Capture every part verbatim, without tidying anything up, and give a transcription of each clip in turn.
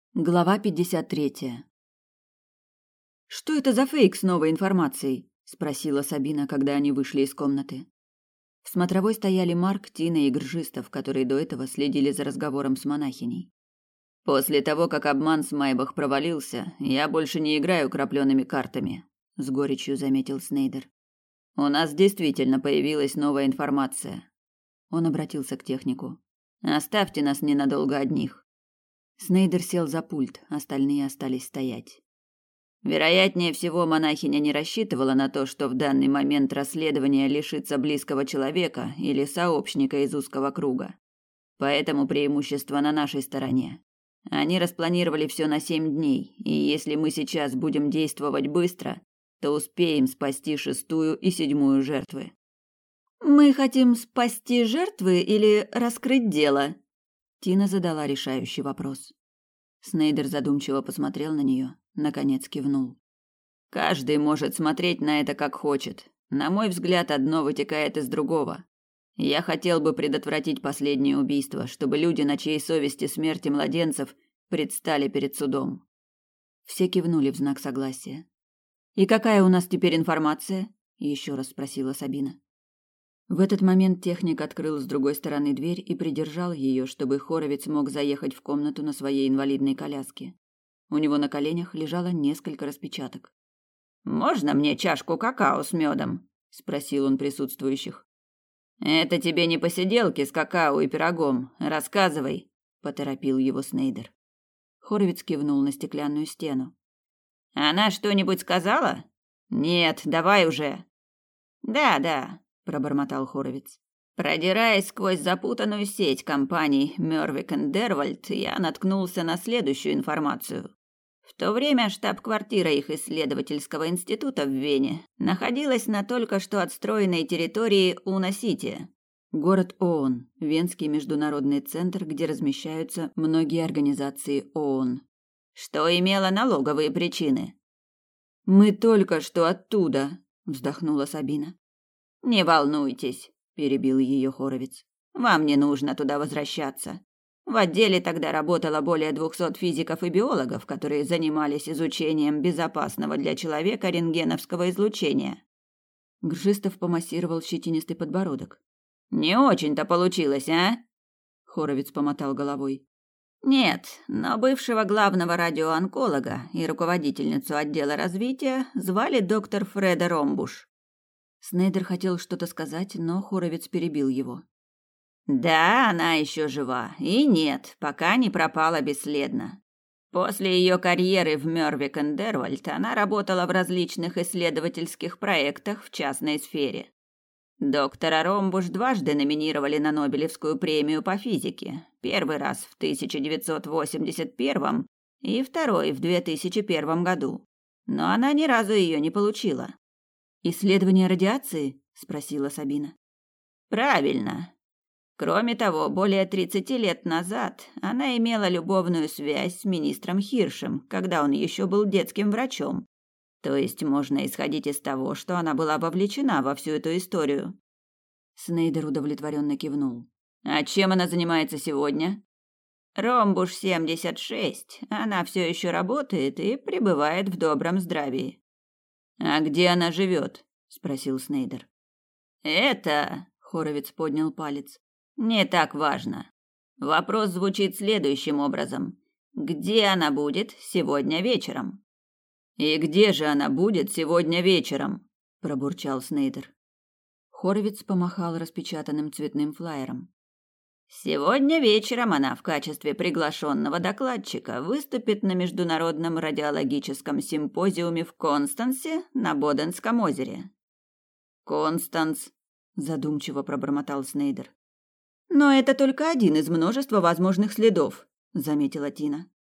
Глава пятьдесят третья. «Что это за фейк с новой информацией?» – спросила Сабина, когда они вышли из комнаты. В смотровой стояли Марк, Тина и Гржистов, которые до этого следили за разговором с монахиней. «После того, как обман с Майбах провалился, я больше не играю крапленными картами», – с горечью заметил Снейдер. «У нас действительно появилась новая информация». Он обратился к технику. «Оставьте нас ненадолго одних». Снейдер сел за пульт, остальные остались стоять. Вероятнее всего, монахиня не рассчитывала на то, что в данный момент расследование лишится близкого человека или сообщника из узкого круга. Поэтому преимущество на нашей стороне. Они распланировали все на семь дней, и если мы сейчас будем действовать быстро, то успеем спасти шестую и седьмую жертвы. «Мы хотим спасти жертвы или раскрыть дело?» Тина задала решающий вопрос. Снейдер задумчиво посмотрел на нее, наконец кивнул. Каждый может смотреть на это как хочет. На мой взгляд, одно вытекает из другого. Я хотел бы предотвратить последнее убийство, чтобы люди, на чьей совести смерти младенцев, предстали перед судом. Все кивнули в знак согласия. «И какая у нас теперь информация?» – еще раз спросила Сабина. В этот момент техник открыл с другой стороны дверь и придержал ее, чтобы Хоровец мог заехать в комнату на своей инвалидной коляске. У него на коленях лежало несколько распечаток. «Можно мне чашку какао с медом?» – спросил он присутствующих. «Это тебе не посиделки с какао и пирогом. Рассказывай», – поторопил его Снейдер. Хоровец кивнул на стеклянную стену. «Она что-нибудь сказала?» «Нет, давай уже». «Да, да», пробормотал Хоровец. Продираясь сквозь запутанную сеть компаний Мёрвик энд Дервальд, я наткнулся на следующую информацию. В то время штаб-квартира их исследовательского института в Вене находилась на только что отстроенной территории Уна-Сити. Город ООН, Венский международный центр, где размещаются многие организации ООН. Что имело налоговые причины. «Мы только что оттуда», – вздохнула Сабина. «Не волнуйтесь», – перебил ее Хоровец. «Вам не нужно туда возвращаться. В отделе тогда работало более двухсот физиков и биологов, которые занимались изучением безопасного для человека рентгеновского излучения». Гржистов помассировал щетинистый подбородок. «Не очень-то получилось, а?» Хоровец помотал головой. «Нет, но бывшего главного радиоонколога и руководительницу отдела развития звали доктор Фреда Ромбуш». Снейдер хотел что-то сказать, но Хоровец перебил его. «Да, она еще жива. И нет, пока не пропала бесследно. После ее карьеры в Мёрвик энд Дервальд она работала в различных исследовательских проектах в частной сфере. Доктора Ромбуш дважды номинировали на Нобелевскую премию по физике. Первый раз в тысяча девятьсот восемьдесят первом и второй в две тысячи первом году. Но она ни разу ее не получила. «Исследование радиации?» – спросила Сабина. «Правильно. Кроме того, более тридцати лет назад она имела любовную связь с министром Хиршем, когда он еще был детским врачом. То есть можно исходить из того, что она была вовлечена во всю эту историю». Снейдер удовлетворенно кивнул. «А чем она занимается сегодня?» «Ромбуш семьдесят шесть. Она все еще работает и пребывает в добром здравии». «А где она живет?» – спросил Снейдер. «Это...» – Хоровец поднял палец. «Не так важно. Вопрос звучит следующим образом. Где она будет сегодня вечером?» «И где же она будет сегодня вечером?» – пробурчал Снейдер. Хоровец помахал распечатанным цветным флаером. «Сегодня вечером она в качестве приглашенного докладчика выступит на международном радиологическом симпозиуме в Констансе на Боденском озере». «Констанс», – задумчиво пробормотал Снейдер. «Но это только один из множества возможных следов», – заметила Тина.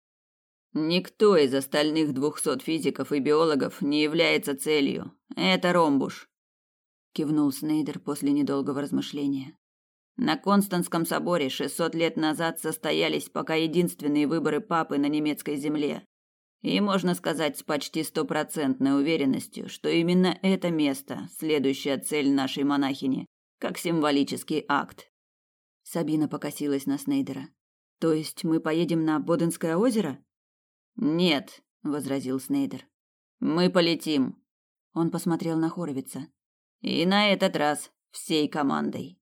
«Никто из остальных двухсот физиков и биологов не является целью. Это Ромбуш», – кивнул Снейдер после недолгого размышления. На Константском соборе шестьсот лет назад состоялись пока единственные выборы папы на немецкой земле. И можно сказать с почти стопроцентной уверенностью, что именно это место – следующая цель нашей монахини, как символический акт. Сабина покосилась на Снейдера. «То есть мы поедем на Боденское озеро?» Нет, возразил Снейдер. Мы полетим. Он посмотрел на Хоровица. И на этот раз всей командой.